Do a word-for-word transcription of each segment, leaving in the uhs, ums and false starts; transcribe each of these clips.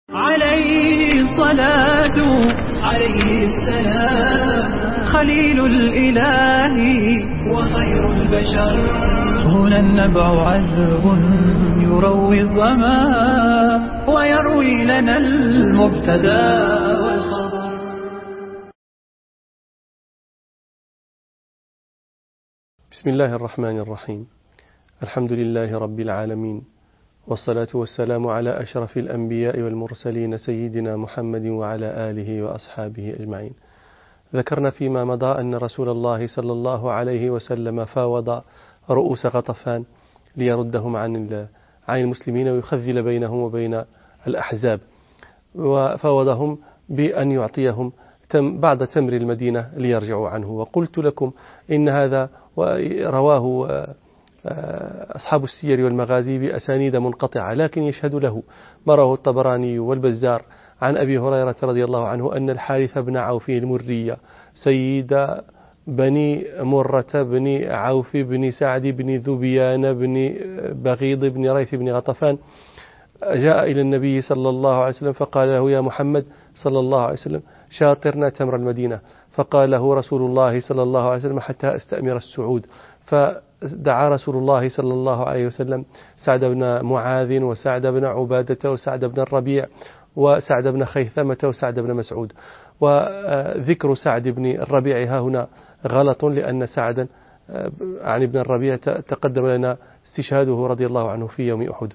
عليه الصلاة عليه السلام خليل الإله وخير البشر. هنا النبع عذب يروي الظما ويروي لنا المبتدا والخبر. بسم الله الرحمن الرحيم. الحمد لله رب العالمين، والصلاة والسلام على أشرف الأنبياء والمرسلين سيدنا محمد وعلى آله وأصحابه أجمعين. ذكرنا فيما مضى أن رسول الله صلى الله عليه وسلم فاوض رؤوس غطفان ليردهم عن عن المسلمين ويخذل بينهم وبين الأحزاب، وفاوضهم بأن يعطيهم بعض تمر المدينة ليرجعوا عنه. وقلت لكم إن هذا رواه أصحاب السير والمغازي بأسانيد منقطعة، لكن يشهد له ما رواه الطبراني والبزار عن أبي هريرة رضي الله عنه أن الحارث بن عوف المرية سيد بني مرة بن عوف بن سعد بن ذبيان بن بغيض بن ريث بن غطفان جاء إلى النبي صلى الله عليه وسلم فقال له: يا محمد صلى الله عليه وسلم، شاطرنا تمر المدينة. فقال له رسول الله صلى الله عليه وسلم: حتى أستأمر السعود. فدعا رسول الله صلى الله عليه وسلم سعد بن معاذ وسعد بن عبادة وسعد بن الربيع وسعد بن خيثمة وسعد بن مسعود. وذكر سعد بن الربيع ها هنا غلط، لأن سعدا عن ابن الربيع تقدم لنا استشهاده رضي الله عنه في يوم أحد.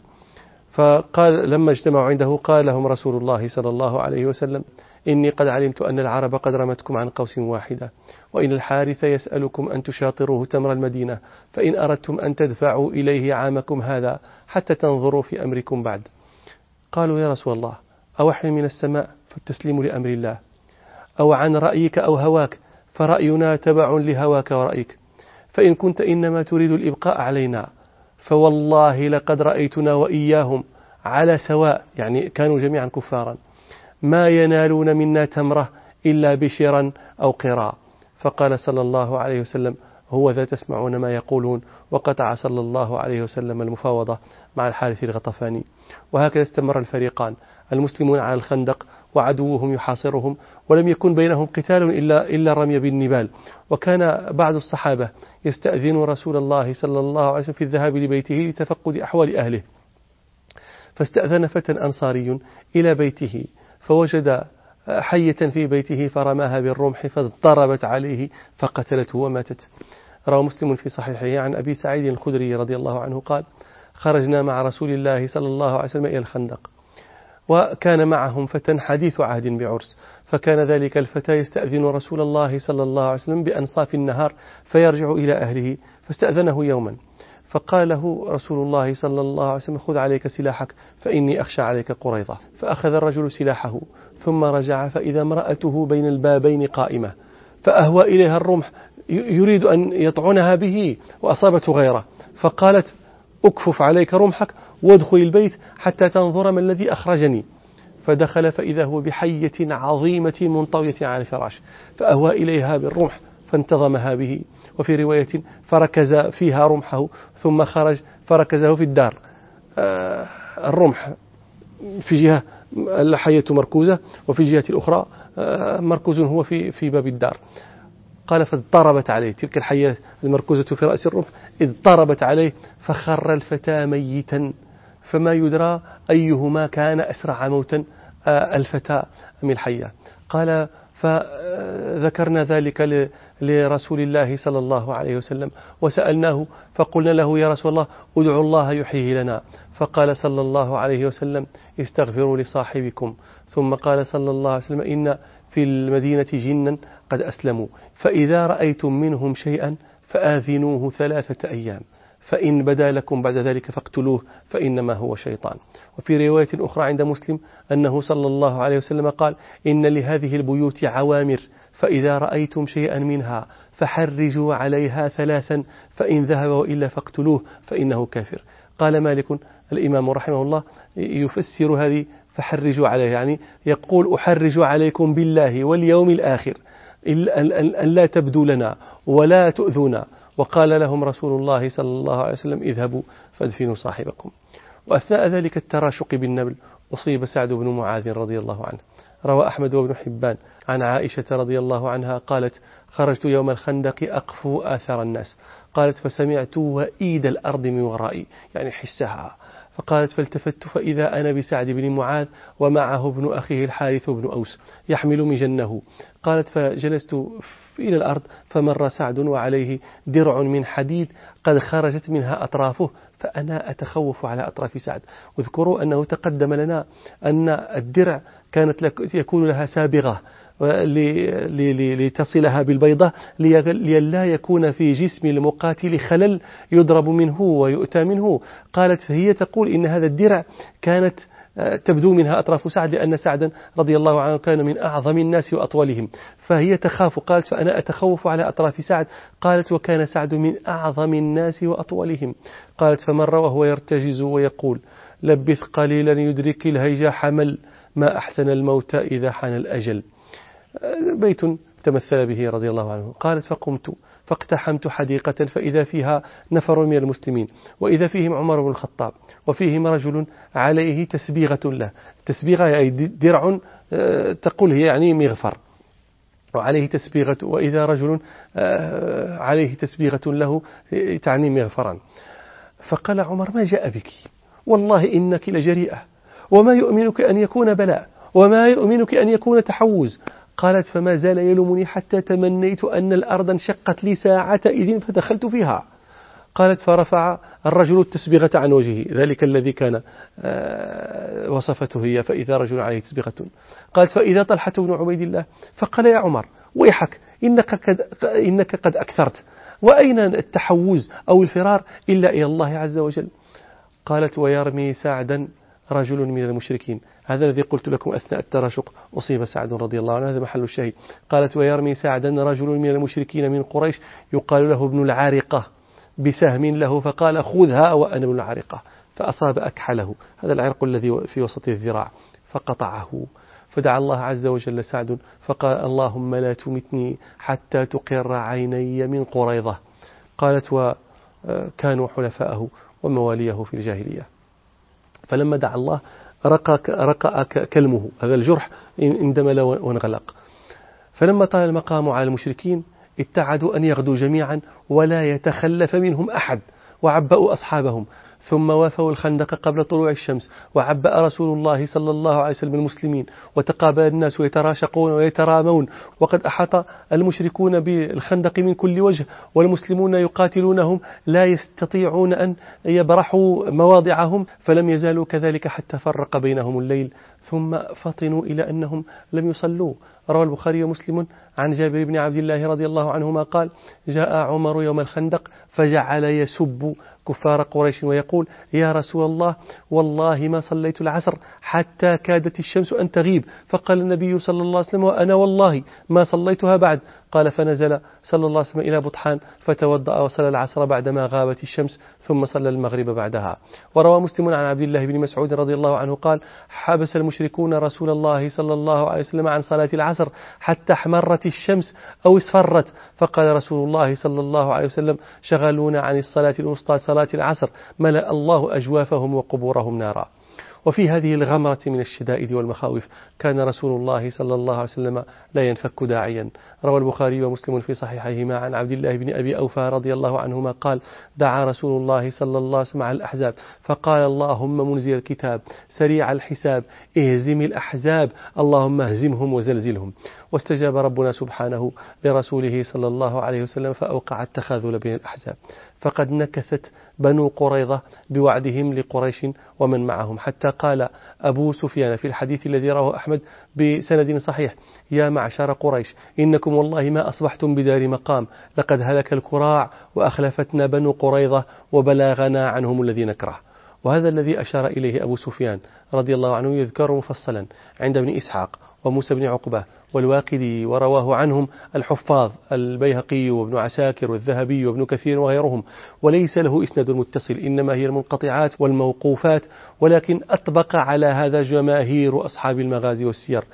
فقال لما اجتمعوا عنده قال لهم رسول الله صلى الله عليه وسلم: إني قد علمت أن العرب قد رمتكم عن قوس واحدة، وإن الحارث يسألكم أن تشاطروه تمر المدينة، فإن أردتم أن تدفعوا إليه عامكم هذا حتى تنظروا في أمركم بعد. قالوا: يا رسول الله، أوحي من السماء فالتسليم لأمر الله، أو عن رأيك أو هواك فرأينا تبع لهواك ورأيك، فإن كنت إنما تريد الإبقاء علينا فوالله لقد رأيتنا وإياهم على سواء، يعني كانوا جميعا كفارا، ما ينالون منا تمرة إلا بشرا أو قراء. فقال صلى الله عليه وسلم: هو ذا تسمعون ما يقولون. وقطع صلى الله عليه وسلم المفاوضة مع الحارث الغطفاني. وهكذا استمر الفريقان، المسلمون على الخندق وعدوهم يحاصرهم، ولم يكن بينهم قتال إلا إلا الرمي بالنبال. وكان بعض الصحابة يستأذن رسول الله صلى الله عليه وسلم في الذهاب لبيته لتفقد أحوال أهله، فاستأذن فتى أنصاري إلى بيته فوجد حية في بيته فرماها بالرمح فضربت عليه فقتلته وماتت. روى مسلم في صحيحه عن أبي سعيد الخدري رضي الله عنه قال: خرجنا مع رسول الله صلى الله عليه وسلم إلى الخندق، وكان معهم فتى حديث عهد بعرس، فكان ذلك الفتى يستأذن رسول الله صلى الله عليه وسلم بأنصاف النهار فيرجع إلى أهله، فاستأذنه يوما فقال له رسول الله صلى الله عليه وسلم: خذ عليك سلاحك فإني أخشى عليك قريظة. فأخذ الرجل سلاحه ثم رجع فإذا امرأته بين البابين قائمة، فأهوى إليها الرمح يريد أن يطعنها به وأصابته غيره، فقالت: أكفف عليك رمحك وادخل البيت حتى تنظر ما الذي أخرجني. فدخل فإذا هو بحية عظيمة منطوية على الفراش، فأهوى إليها بالرمح فانتظمها به. وفي رواية: فركز فيها رمحه ثم خرج فركزه في الدار. آه الرمح في جهة الحية مركوزة، وفي الجهة الأخرى آه مركوز هو في في باب الدار. قال: فاضطربت عليه تلك الحية المركوزة في رأس الرمح، اضطربت عليه فخر الفتى ميتا، فما يدرى أيهما كان أسرع موتا، آه الفتى أم الحية. قال: فذكرنا ذلك لرسول الله صلى الله عليه وسلم وسألناه فقلنا له: يا رسول الله، ادعو الله يحييه لنا. فقال صلى الله عليه وسلم: استغفروا لصاحبكم. ثم قال صلى الله عليه وسلم: إن في المدينة جنا قد أسلموا، فإذا رأيتم منهم شيئا فآذنوه ثلاثة أيام، فإن بدا لكم بعد ذلك فاقتلوه فإنما هو شيطان. وفي رواية أخرى عند مسلم أنه صلى الله عليه وسلم قال: إن لهذه البيوت عوامر، فإذا رأيتم شيئا منها فحرجوا عليها ثلاثا، فإن ذهب وإلا فاقتلوه فإنه كافر. قال مالك الإمام رحمه الله يفسر هذه فحرجوا عليه، يعني يقول: أحرج عليكم بالله واليوم الآخر أن لا تبدوا لنا ولا تؤذونا. وقال لهم رسول الله صلى الله عليه وسلم: اذهبوا فادفنوا صاحبكم. وأثناء ذلك التراشق بالنبل أصيب سعد بن معاذ رضي الله عنه. روى أحمد وابن حبان عن عائشة رضي الله عنها قالت خرجت يوم الخندق أقفو آثار الناس، قالت فسمعت وإيد الأرض من ورائي، يعني حسها، فقالت فالتفت فإذا أنا بسعد بن معاذ ومعه ابن أخيه الحارث بن أوس يحمل مجنه. قالت فجلست إلى الأرض فمر سعد وعليه درع من حديد قد خرجت منها أطرافه، فأنا أتخوف على أطراف سعد. واذكروا أنه تقدم لنا أن الدرع كانت يكون لها سابغة لتصلها بالبيضة لئلا يكون في جسم المقاتل خلل يضرب منه ويؤتى منه. قالت فهي تقول إن هذا الدرع كانت تبدو منها أطراف سعد، لأن سعدا رضي الله عنه كان من أعظم الناس وأطولهم، فهي تخاف. قالت فأنا أتخوف على أطراف سعد. قالت وكان سعد من أعظم الناس وأطولهم. قالت فمر وهو يرتجز ويقول لبث قليلا يدرك الهيج حمل ما أحسن الموت إذا حان الأجل. بيت تمثل به رضي الله عنه. قالت فقمت فاقتحمت حديقة فإذا فيها نفر من المسلمين، وإذا فيهم عمر بن الخطاب، وفيهم رجل عليه تسبيغة له، تسبيغة أي درع تقول هي يعني مغفر، وعليه تسبيغة، وإذا رجل عليه تسبيغة له تعني مغفرا. فقال عمر ما جاء بك؟ والله إنك لجريئة، وما يؤمنك أن يكون بلاء، وما يؤمنك أن يكون تحوز. قالت فما زال يلومني حتى تمنيت أن الأرض انشقت لي ساعة إذن فدخلت فيها. قالت فرفع الرجل التسبيغة عن وجهه، ذلك الذي كان وصفته هي، فإذا رجل عليه تسبيغة. قالت فإذا طلحة بن عبيد الله فقال يا عمر ويحك إنك قد, إنك قد أكثرت، وأين التحوز أو الفرار إلا إلى الله عز وجل. قالت ويرمي سعدا رجل من المشركين، هذا الذي قلت لكم أثناء التراشق أصيب سعد رضي الله عنه، هذا محل الشهيد. قالت ويرمي سعدا رجل من المشركين من قريش يقال له ابن العارقة بسهم له، فقال خذها وأنا ابن العارقة، فأصاب أكحله، هذا العرق الذي في وسط الذراع، فقطعه. فدعا الله عز وجل سعد فقال اللهم لا تمتني حتى تقر عيني من قريظة. قالت وكانوا حلفاءه ومواليه في الجاهلية. فلما دعا الله رقى, رقى كلمه، هذا الجرح اندمل وانغلق. فلما طال المقام على المشركين ابتعدوا أن يغدوا جميعا ولا يتخلف منهم أحد، وعبأوا أصحابهم، ثم وافوا الخندق قبل طلوع الشمس، وعبأ رسول الله صلى الله عليه وسلم المسلمين، وتقابل الناس يتراشقون ويترامون، وقد أحاط المشركون بالخندق من كل وجه، والمسلمون يقاتلونهم لا يستطيعون أن يبرحوا مواضعهم، فلم يزالوا كذلك حتى فرق بينهم الليل، ثم فطنوا إلى أنهم لم يصلوا. روى البخاري ومسلم عن جابر بن عبد الله رضي الله عنهما قال جاء عمر يوم الخندق فجعل يسب كفار قريش ويقول يا رسول الله والله ما صليت العصر حتى كادت الشمس أن تغيب. فقال النبي صلى الله عليه وسلم وأنا والله ما صليتها بعد. قال فنزل صلى الله عليه وسلم إلى بطحان فتوضأ وصلى العصر بعدما غابت الشمس ثم صلى المغرب بعدها. وروى مسلم عن عبد الله بن مسعود رضي الله عنه قال حبس المشركون رسول الله صلى الله عليه وسلم عن صلاة العصر حتى احمرت الشمس أو اصفرت، فقال رسول الله صلى الله عليه وسلم شغلونا عن الصلاة الوسطى صلاة العصر ملأ الله أجوافهم وقبورهم نارا. وفي هذه الغمرة من الشدائد والمخاوف كان رسول الله صلى الله عليه وسلم لا ينفك داعيا. روى البخاري ومسلم في صحيحيهما عن عبد الله بن أبي أوفى رضي الله عنهما قال دعا رسول الله صلى الله عليه وسلم على الأحزاب فقال اللهم منزل الكتاب سريع الحساب اهزم الأحزاب اللهم اهزمهم وزلزلهم. واستجاب ربنا سبحانه لرسوله صلى الله عليه وسلم فأوقع التخاذل بين الأحزاب، فقد نكثت بنو قريظة بوعدهم لقريش ومن معهم، حتى قال أبو سفيان في الحديث الذي رواه أحمد بسند صحيح يا معشر قريش إنكم والله ما أصبحتم بدار مقام، لقد هلك الكراع وأخلفتنا بنو قريظة وبلغنا عنهم الذي نكره. وهذا الذي أشار إليه أبو سفيان رضي الله عنه يذكر مفصلا عند ابن إسحاق وموسى بن عقبة والواقدي، ورواه عنهم الحفاظ البيهقي وابن عساكر والذهبي وابن كثير وغيرهم، وليس له إسناد متصل إنما هي المنقطعات والموقوفات، ولكن أطبق على هذا جماهير أصحاب المغازي والسير،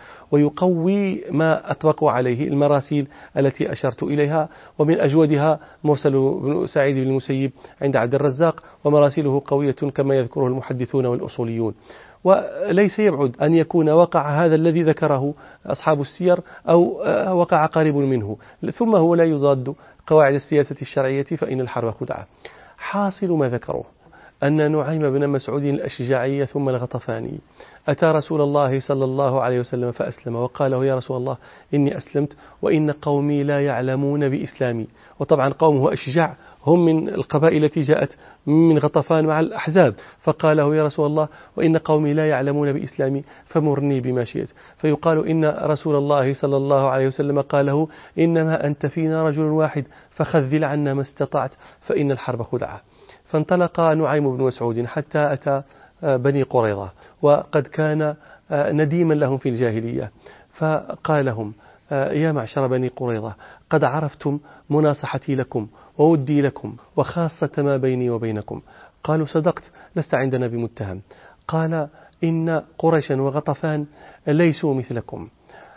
ويقوي ما أطبقوا عليه المراسيل التي أشرت إليها، ومن أجودها مرسل بن سعيد بن المسيب عند عبد الرزاق، ومراسيله قوية كما يذكره المحدثون والأصوليون. وليس يبعد أن يكون وقع هذا الذي ذكره أصحاب السير أو وقع قريب منه، ثم هو لا يضاد قواعد السياسة الشرعية فإن الحرب خدعة. حاصل ما ذكروه أن نعيم بن مسعود الأشجعي ثم الغطفاني أتى رسول الله صلى الله عليه وسلم فأسلم، وقال له: يا رسول الله إني أسلمت وإن قومي لا يعلمون بإسلامي. وطبعا قومه أشجع، هم من القبائل التي جاءت من غطفان مع الأحزاب، فقال له: يا رسول الله وإن قومي لا يعلمون بإسلامي فمرني بما شئت. فيقال إن رسول الله صلى الله عليه وسلم قال له: إنما أنت فينا رجل واحد فخذل عنا ما استطعت فإن الحرب خدعة. فانطلق نعيم بن مسعود حتى أتى بني قريظة، وقد كان نديما لهم في الجاهلية، فقال لهم: يا معشر بني قريظة، قد عرفتم مناصحتي لكم وودي لكم وخاصة ما بيني وبينكم. قالوا: صدقت، لست عندنا بمتهم. قال: إن قريشا وغطفان ليسوا مثلكم،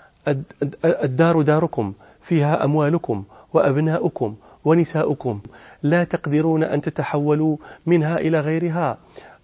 الدار داركم فيها أموالكم وأبناؤكم ونساؤكم، لا تقدرون أن تتحولوا منها إلى غيرها.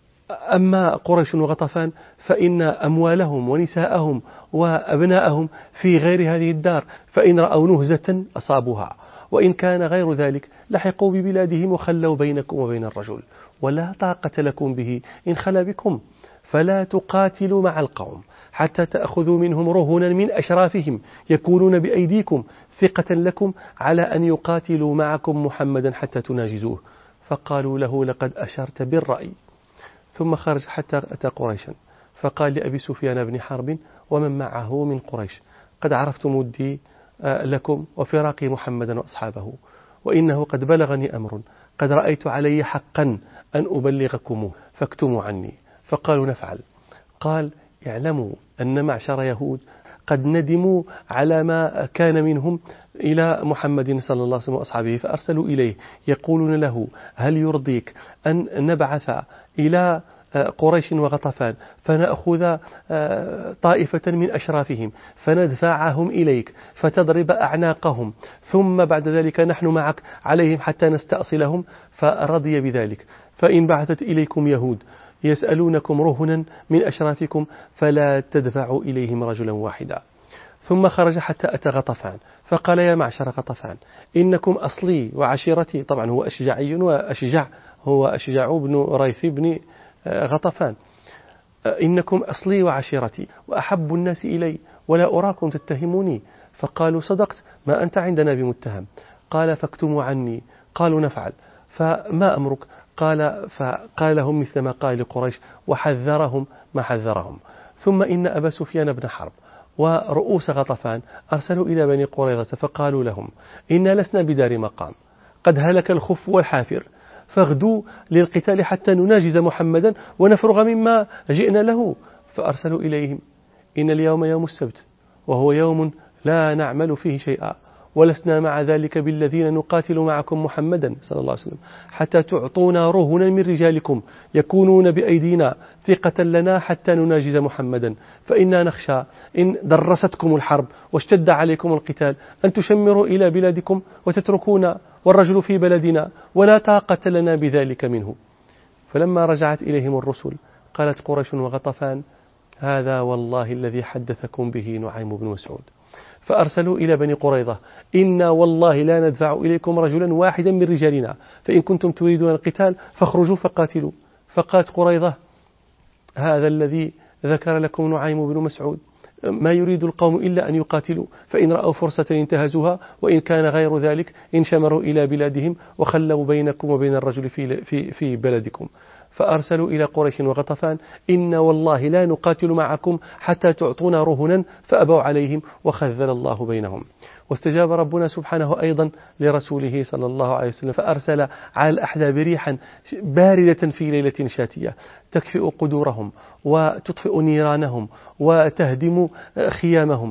أما قريش وغطفان فإن أموالهم ونساءهم وأبناءهم في غير هذه الدار، فإن رأوا نهزة أصابوها، وإن كان غير ذلك لحقوا ببلادهم وخلوا بينكم وبين الرجل، ولا طاقة لكم به إن خلا بكم، فلا تقاتلوا مع القوم حتى تأخذوا منهم رهنا من أشرافهم يكونون بأيديكم ثقة لكم على أن يقاتلوا معكم محمدا حتى تناجزوه. فقالوا له: لقد أشرت بالرأي. ثم خرج حتى أتى قريشا، فقال لأبي سفيان بن حرب ومن معه من قريش: قد عرفت مدي لكم وفراقي محمدا وأصحابه، وإنه قد بلغني أمر قد رأيت علي حقا أن أبلغكموه فاكتموا عني. فقالوا: نفعل. قال: اعلموا أن معشر يهود قد ندموا على ما كان منهم إلى محمد صلى الله عليه وسلم وأصحابه، فأرسلوا إليه يقولون له: هل يرضيك أن نبعث إلى قريش وغطفان فنأخذ طائفة من أشرافهم فندفعهم إليك فتضرب أعناقهم، ثم بعد ذلك نحن معك عليهم حتى نستأصلهم؟ فرضي بذلك. فإن بعثت إليكم يهود يسألونكم رهنا من أشرافكم فلا تدفعوا إليهم رجلا واحدا. ثم خرج حتى أتى غطفان، فقال: يا معشر غطفان، إنكم أصلي وعشيرتي. طبعا هو أشجعي وأشجع، هو أشجع بن ريث بن غطفان. إنكم أصلي وعشيرتي وأحب الناس إلي ولا أراكم تتهموني. فقالوا: صدقت، ما أنت عندنا بمتهم. قال: فاكتموا عني. قالوا: نفعل. فما أمرك؟ قال: فقال لهم مثل ما قال لقريش وحذرهم ما حذرهم. ثم إن أبا سفيان بن حرب ورؤوس غطفان أرسلوا إلى بني قريظة فقالوا لهم: إنا لسنا بدار مقام، قد هلك الخف والحافر، فاغدوا للقتال حتى نناجز محمدا ونفرغ مما جئنا له. فأرسلوا إليهم: إن اليوم يوم السبت وهو يوم لا نعمل فيه شيئا، ولسنا مع ذلك بالذين نقاتل معكم محمدا صلى الله عليه وسلم حتى تعطونا رهنا من رجالكم يكونون بأيدينا ثقة لنا حتى نناجز محمدا، فإنا نخشى إن درستكم الحرب واشتد عليكم القتال أن تشمروا إلى بلادكم وتتركونا والرجل في بلدنا، ولا طاقة لنا بذلك منه. فلما رجعت إليهم الرسل قالت قريش وغطفان: هذا والله الذي حدثكم به نعيم بن مسعود. فأرسلوا إلى بني قريظة: إنا والله لا ندفع إليكم رجلا واحدا من رجالنا، فإن كنتم تريدون القتال فاخرجوا فقاتلوا. فقالت قريظة: هذا الذي ذكر لكم نعيم بن مسعود ما يريد القوم إلا أن يقاتلوا، فإن رأوا فرصة انتهزوها، وإن كان غير ذلك انشمروا إلى بلادهم وخلوا بينكم وبين الرجل في, في, في بلدكم. فأرسلوا إلى قريش وغطفان: إن والله لا نقاتل معكم حتى تعطونا رهنا، فأبوا عليهم وخذل الله بينهم. واستجاب ربنا سبحانه أيضا لرسوله صلى الله عليه وسلم، فأرسل على الأحزاب ريحا باردة في ليلة شاتية تكفئ قدورهم وتطفئ نيرانهم وتهدم خيامهم،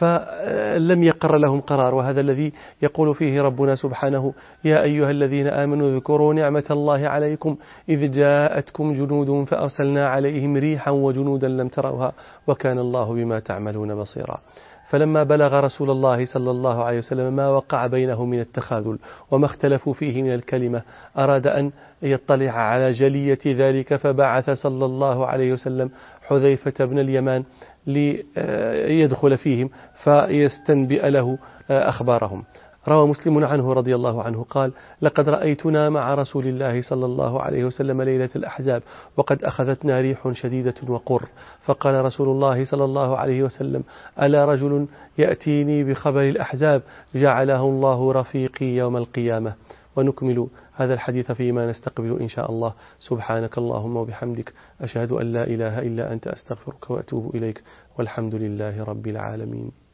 فلم يقر لهم قرار. وهذا الذي يقول فيه ربنا سبحانه: يا أيها الذين آمنوا اذكروا نعمة الله عليكم إذ جاءتكم جنود فأرسلنا عليهم ريحا وجنودا لم تروها وكان الله بما تعملون بصيرا. فلما بلغ رسول الله صلى الله عليه وسلم ما وقع بينه من التخاذل وما اختلفوا فيه من الكلمة أراد أن يطلع على جلية ذلك، فبعث صلى الله عليه وسلم حذيفة بن اليمان ليدخل فيهم فيستنبئ له أخبارهم. روى مسلم عنه رضي الله عنه قال: لقد رأيتنا مع رسول الله صلى الله عليه وسلم ليلة الأحزاب وقد أخذتنا ريح شديدة وقر، فقال رسول الله صلى الله عليه وسلم: ألا رجل يأتيني بخبر الأحزاب جعله الله رفيقي يوم القيامة. ونكمل هذا الحديث فيما نستقبل إن شاء الله. سبحانك اللهم وبحمدك، أشهد أن لا إله إلا أنت، أستغفرك وأتوب إليك، والحمد لله رب العالمين.